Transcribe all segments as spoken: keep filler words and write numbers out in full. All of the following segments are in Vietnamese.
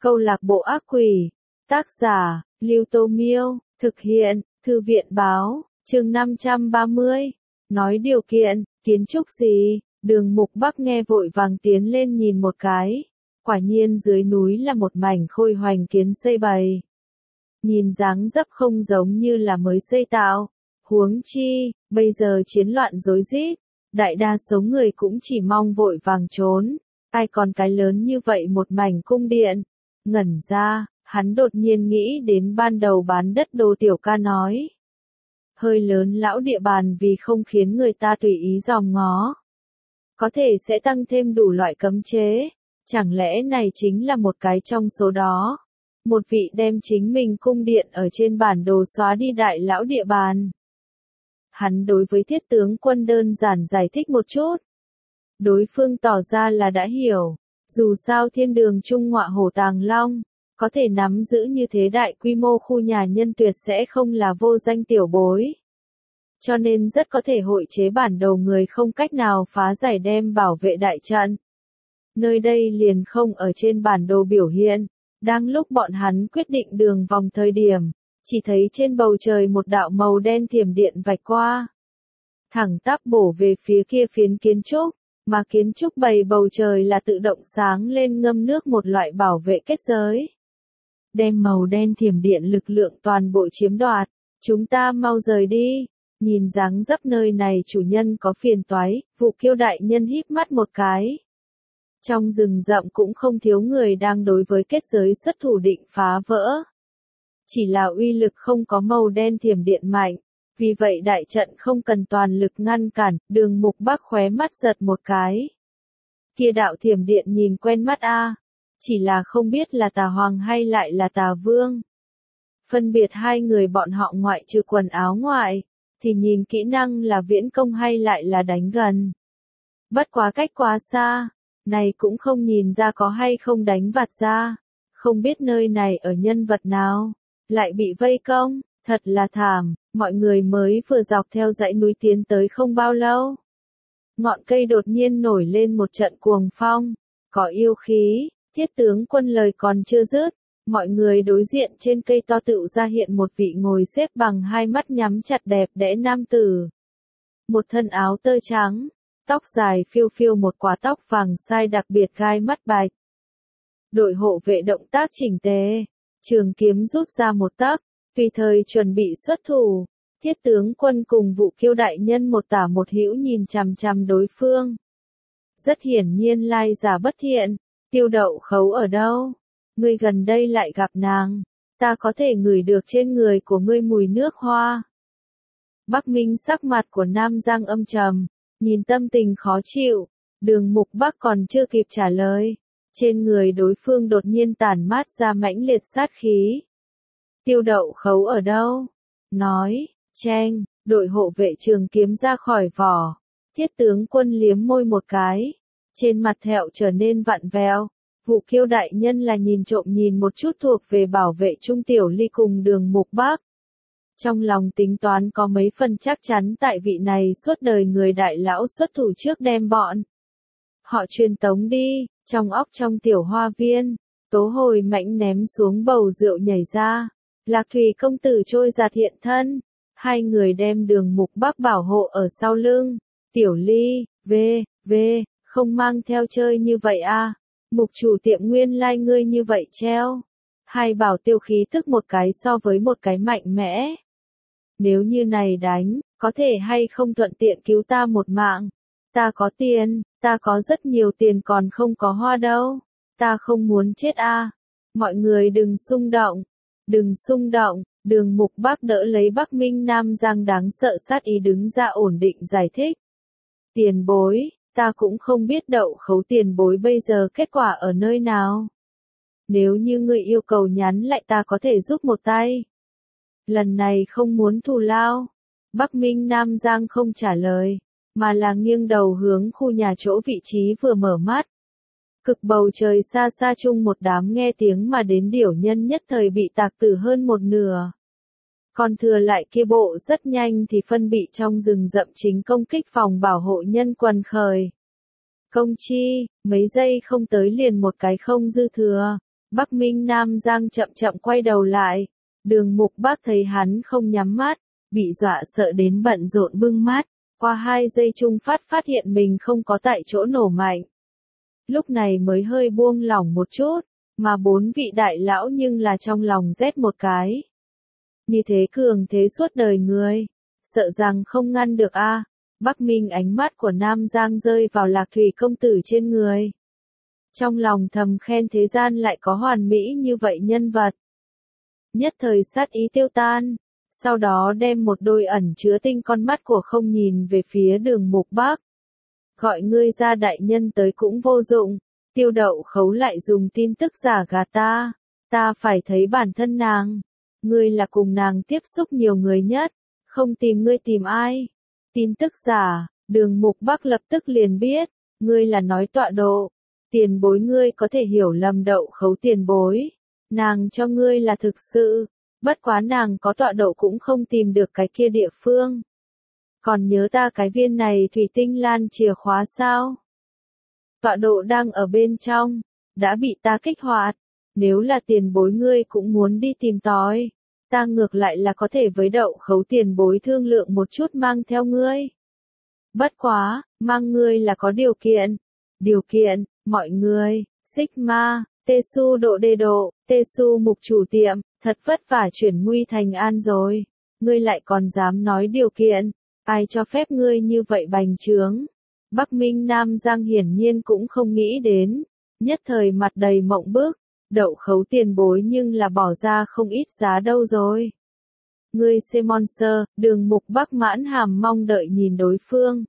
Câu lạc bộ ác quỷ. Tác giả, Lưu Tô Miêu. Thực hiện, Thư viện Báo. Chương năm trăm ba mươi. Nói điều kiện, kiến trúc gì? Đường Mục Bắc nghe vội vàng tiến lên nhìn một cái. Quả nhiên dưới núi là một mảnh khôi hoành kiến xây bày. Nhìn dáng dấp không giống như là mới xây tạo. Huống chi, bây giờ chiến loạn rối rít, đại đa số người cũng chỉ mong vội vàng trốn. Ai còn cái lớn như vậy một mảnh cung điện. Ngẩn ra, hắn đột nhiên nghĩ đến ban đầu bán đất Đồ Tiểu Ca nói. Hơi lớn lão địa bàn vì không khiến người ta tùy ý dòm ngó. Có thể sẽ tăng thêm đủ loại cấm chế. Chẳng lẽ này chính là một cái trong số đó. Một vị đem chính mình cung điện ở trên bản đồ xóa đi đại lão địa bàn. Hắn đối với Thiết tướng Quân đơn giản giải thích một chút. Đối phương tỏ ra là đã hiểu. Dù sao thiên đường trung ngọa hổ tàng long, có thể nắm giữ như thế đại quy mô khu nhà nhân tuyệt sẽ không là vô danh tiểu bối. Cho nên rất có thể hội chế bản đồ người không cách nào phá giải đem bảo vệ đại trận. Nơi đây liền không ở trên bản đồ biểu hiện. Đang lúc bọn hắn quyết định đường vòng thời điểm, chỉ thấy trên bầu trời một đạo màu đen thiểm điện vạch qua. Thẳng tắp bổ về phía kia phiến kiến trúc, mà kiến trúc bầy bầu trời là tự động sáng lên ngâm nước một loại bảo vệ kết giới. Đem màu đen thiểm điện lực lượng toàn bộ chiếm đoạt, chúng ta mau rời đi. Nhìn dáng dấp nơi này chủ nhân có phiền toái, Vụ Kiêu đại nhân híp mắt một cái. Trong rừng rậm cũng không thiếu người đang đối với kết giới xuất thủ định phá vỡ. Chỉ là uy lực không có màu đen thiểm điện mạnh, vì vậy đại trận không cần toàn lực ngăn cản. Đường Mục Bắc khóe mắt giật một cái. Kia đạo thiểm điện nhìn quen mắt a, chỉ là không biết là Tà Hoàng hay lại là Tà Vương. Phân biệt hai người bọn họ ngoại trừ quần áo ngoại, thì nhìn kỹ năng là viễn công hay lại là đánh gần. Bất quá cách quá xa, này cũng không nhìn ra có hay không đánh vặt ra. Không biết nơi này ở nhân vật nào, lại bị vây công, thật là thảm. Mọi người mới vừa dọc theo dãy núi tiến tới không bao lâu. Ngọn cây đột nhiên nổi lên một trận cuồng phong, có yêu khí. Thiết tướng Quân lời còn chưa dứt, mọi người đối diện trên cây to tựu ra hiện một vị ngồi xếp bằng hai mắt nhắm chặt đẹp đẽ nam tử. Một thân áo tơ trắng, tóc dài phiêu phiêu, một quả tóc vàng sai đặc biệt gai mắt bạch. Đội hộ vệ động tác chỉnh tề, trường kiếm rút ra một tấc, tùy thời chuẩn bị xuất thủ. Thiết tướng Quân cùng Vụ Kiêu đại nhân một tả một hữu nhìn chằm chằm đối phương. Rất hiển nhiên lai giả bất thiện. Tiêu Đậu Khấu ở đâu? Ngươi gần đây lại gặp nàng, ta có thể ngửi được trên người của ngươi mùi nước hoa. Bắc Minh sắc mặt của Nam Giang âm trầm, nhìn tâm tình khó chịu. Đường Mục Bắc còn chưa kịp trả lời, trên người đối phương đột nhiên tản mát ra mãnh liệt sát khí. Tiêu Đậu Khấu ở đâu? Nói, cheng, đội hộ vệ trường kiếm ra khỏi vỏ. Thiết tướng Quân liếm môi một cái, trên mặt thẹo trở nên vặn vẹo. Vụ Kiêu đại nhân là nhìn trộm nhìn một chút thuộc về bảo vệ Trung Tiểu Ly cùng Đường Mục Bắc. Trong lòng tính toán có mấy phần chắc chắn tại vị này suốt đời người đại lão xuất thủ trước đem bọn họ truyền tống đi. Trong óc trong tiểu hoa viên, Tố Hồi mạnh ném xuống bầu rượu nhảy ra. Lạc Thủy công tử trôi giạt hiện thân. Hai người đem Đường Mục Bắc bảo hộ ở sau lưng. Tiểu Ly, về, về, không mang theo chơi như vậy a. Mục chủ tiệm nguyên lai like ngươi như vậy treo. Hai bảo tiêu khí tức một cái so với một cái mạnh mẽ. Nếu như này đánh, có thể hay không thuận tiện cứu ta một mạng. Ta có tiền, ta có rất nhiều tiền còn không có hoa đâu. Ta không muốn chết a. Mọi người đừng xung động, đừng xung động. Đường Mục Bắc đỡ lấy Bắc Minh Nam Giang đáng sợ sát ý đứng ra ổn định giải thích. Tiền bối, ta cũng không biết Đậu Khấu tiền bối bây giờ kết quả ở nơi nào. Nếu như ngươi yêu cầu nhắn lại ta có thể giúp một tay. Lần này không muốn thù lao. Bắc Minh Nam Giang không trả lời, mà là nghiêng đầu hướng khu nhà chỗ vị trí vừa mở mắt. Cực bầu trời xa xa chung một đám nghe tiếng mà đến điểu nhân nhất thời bị tạc tử hơn một nửa. Còn thừa lại kia bộ rất nhanh thì phân bị trong rừng rậm chính công kích phòng bảo hộ nhân quần khởi. Công chi, mấy giây không tới liền một cái không dư thừa. Bắc Minh Nam Giang chậm chậm quay đầu lại. Đường Mục Bác thấy hắn không nhắm mắt, bị dọa sợ đến bận rộn bưng mắt. Qua hai giây chung phát phát hiện mình không có tại chỗ nổ mạnh. Lúc này mới hơi buông lỏng một chút, mà bốn vị đại lão nhưng là trong lòng rét một cái. Như thế cường thế suốt đời người, sợ rằng không ngăn được a. Bắc Minh ánh mắt của Nam Giang rơi vào Lạc Thủy công tử trên người. Trong lòng thầm khen thế gian lại có hoàn mỹ như vậy nhân vật. Nhất thời sát ý tiêu tan, sau đó đem một đôi ẩn chứa tinh con mắt của không nhìn về phía Đường Mục Bác. Gọi ngươi ra đại nhân tới cũng vô dụng, Tiêu Đậu Khấu lại dùng tin tức giả gạt ta, ta phải thấy bản thân nàng. Ngươi là cùng nàng tiếp xúc nhiều người nhất, không tìm ngươi tìm ai. Tin tức giả, Đường Mục Bác lập tức liền biết, ngươi là nói tọa độ. Tiền bối ngươi có thể hiểu lầm Đậu Khấu tiền bối. Nàng cho ngươi là thực sự, bất quá nàng có tọa độ cũng không tìm được cái kia địa phương. Còn nhớ ta cái viên này thủy tinh lan chìa khóa sao? Tọa độ đang ở bên trong, đã bị ta kích hoạt. Nếu là tiền bối ngươi cũng muốn đi tìm tòi, ta ngược lại là có thể với Đậu Khấu tiền bối thương lượng một chút mang theo ngươi. Bất quá, mang ngươi là có điều kiện. Điều kiện, mọi người, Sigma, Tesu độ đề độ, Tesu mục chủ tiệm, thật vất vả chuyển nguy thành an rồi. Ngươi lại còn dám nói điều kiện, ai cho phép ngươi như vậy bành trướng. Bắc Minh Nam Giang hiển nhiên cũng không nghĩ đến, nhất thời mặt đầy mộng bức, Đậu Khấu tiền bối nhưng là bỏ ra không ít giá đâu rồi. Ngươi Semonser, Đường Mục Bác mãn hàm mong đợi nhìn đối phương.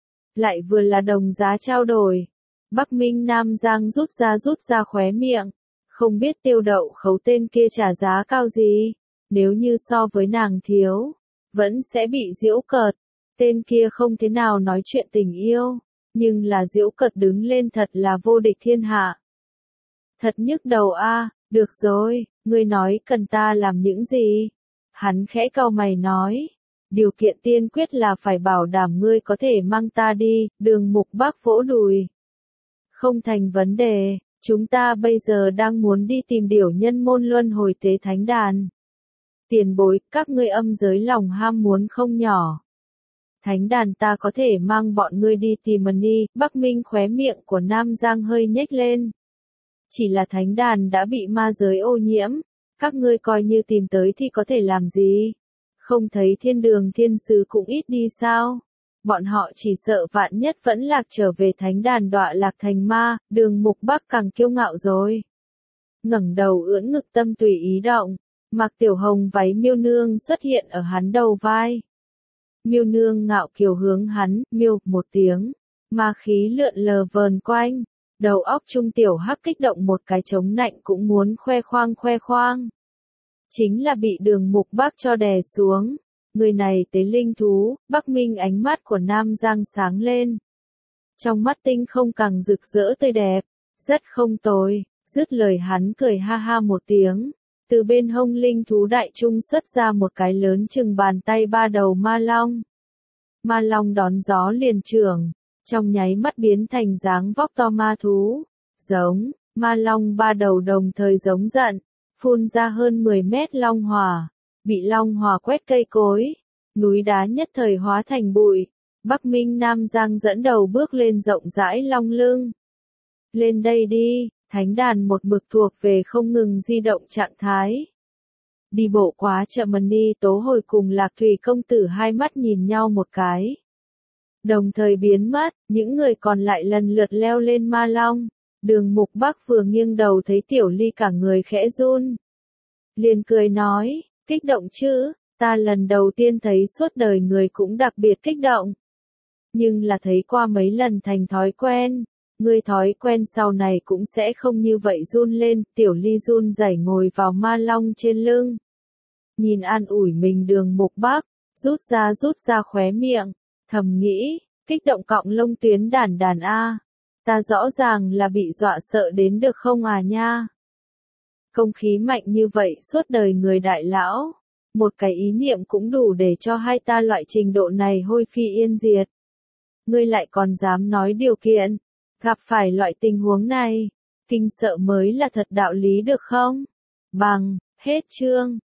Lại vừa là đồng giá trao đổi. Bắc Minh Nam Giang rút ra rút ra khóe miệng, không biết Tiêu Đậu Khấu tên kia trả giá cao gì, nếu như so với nàng thiếu, vẫn sẽ bị giễu cợt. Tên kia không thế nào nói chuyện tình yêu, nhưng là giễu cợt đứng lên thật là vô địch thiên hạ. Thật nhức đầu a, được rồi, ngươi nói cần ta làm những gì? Hắn khẽ cau mày nói, điều kiện tiên quyết là phải bảo đảm ngươi có thể mang ta đi. Đường Mục Bác vỗ đùi. Không thành vấn đề, chúng ta bây giờ đang muốn đi tìm điểu nhân môn luân hồi tế thánh đàn. Tiền bối, các ngươi âm giới lòng ham muốn không nhỏ. Thánh đàn ta có thể mang bọn ngươi đi tìm Mani. Bắc Minh khóe miệng của Nam Giang hơi nhếch lên. Chỉ là thánh đàn đã bị ma giới ô nhiễm, các ngươi coi như tìm tới thì có thể làm gì? Không thấy thiên đường thiên sứ cũng ít đi sao? Bọn họ chỉ sợ vạn nhất vẫn lạc trở về thánh đàn đọa lạc thành ma. Đường Mục Bác càng kiêu ngạo rồi. Ngẩng đầu ưỡn ngực tâm tùy ý động, mặc tiểu hồng váy Miêu Nương xuất hiện ở hắn đầu vai. Miêu Nương ngạo kiều hướng hắn, miêu, một tiếng, ma khí lượn lờ vờn quanh, đầu óc trung tiểu hắc kích động một cái chống nạnh cũng muốn khoe khoang khoe khoang. Chính là bị Đường Mục Bác cho đè xuống. Người này tế linh thú. Bắc Minh ánh mắt của Nam Giang sáng lên. Trong mắt tinh không càng rực rỡ tươi đẹp, rất không tồi. Dứt lời hắn cười ha ha một tiếng, từ bên hông linh thú đại trung xuất ra một cái lớn chừng bàn tay ba đầu ma long. Ma long đón gió liền trưởng, trong nháy mắt biến thành dáng vóc to ma thú. Giống, ma long ba đầu đồng thời giống giận, phun ra hơn mười mét long hỏa, bị long hỏa quét cây cối, núi đá nhất thời hóa thành bụi. Bắc Minh Nam Giang dẫn đầu bước lên rộng rãi long lưng. Lên đây đi, thánh đàn một mực thuộc về không ngừng di động trạng thái. Đi bộ quá chậm Mani Tố Hồi cùng Lạc Thủy công tử hai mắt nhìn nhau một cái. Đồng thời biến mất, những người còn lại lần lượt leo lên ma long. Đường Mục Bác vừa nghiêng đầu thấy Tiểu Ly cả người khẽ run. Liền cười nói, kích động chứ, ta lần đầu tiên thấy suốt đời người cũng đặc biệt kích động. Nhưng là thấy qua mấy lần thành thói quen, ngươi thói quen sau này cũng sẽ không như vậy run lên. Tiểu Ly run rẩy ngồi vào ma long trên lưng. Nhìn an ủi mình Đường Mục Bác, rút ra rút ra khóe miệng, thầm nghĩ, kích động cọng lông tuyến đàn đàn a. Ta rõ ràng là bị dọa sợ đến được không à nha. Công khí mạnh như vậy suốt đời người đại lão, một cái ý niệm cũng đủ để cho hai ta loại trình độ này hôi phi yên diệt. Ngươi lại còn dám nói điều kiện, gặp phải loại tình huống này, kinh sợ mới là thật đạo lý được không? Bằng, hết chương.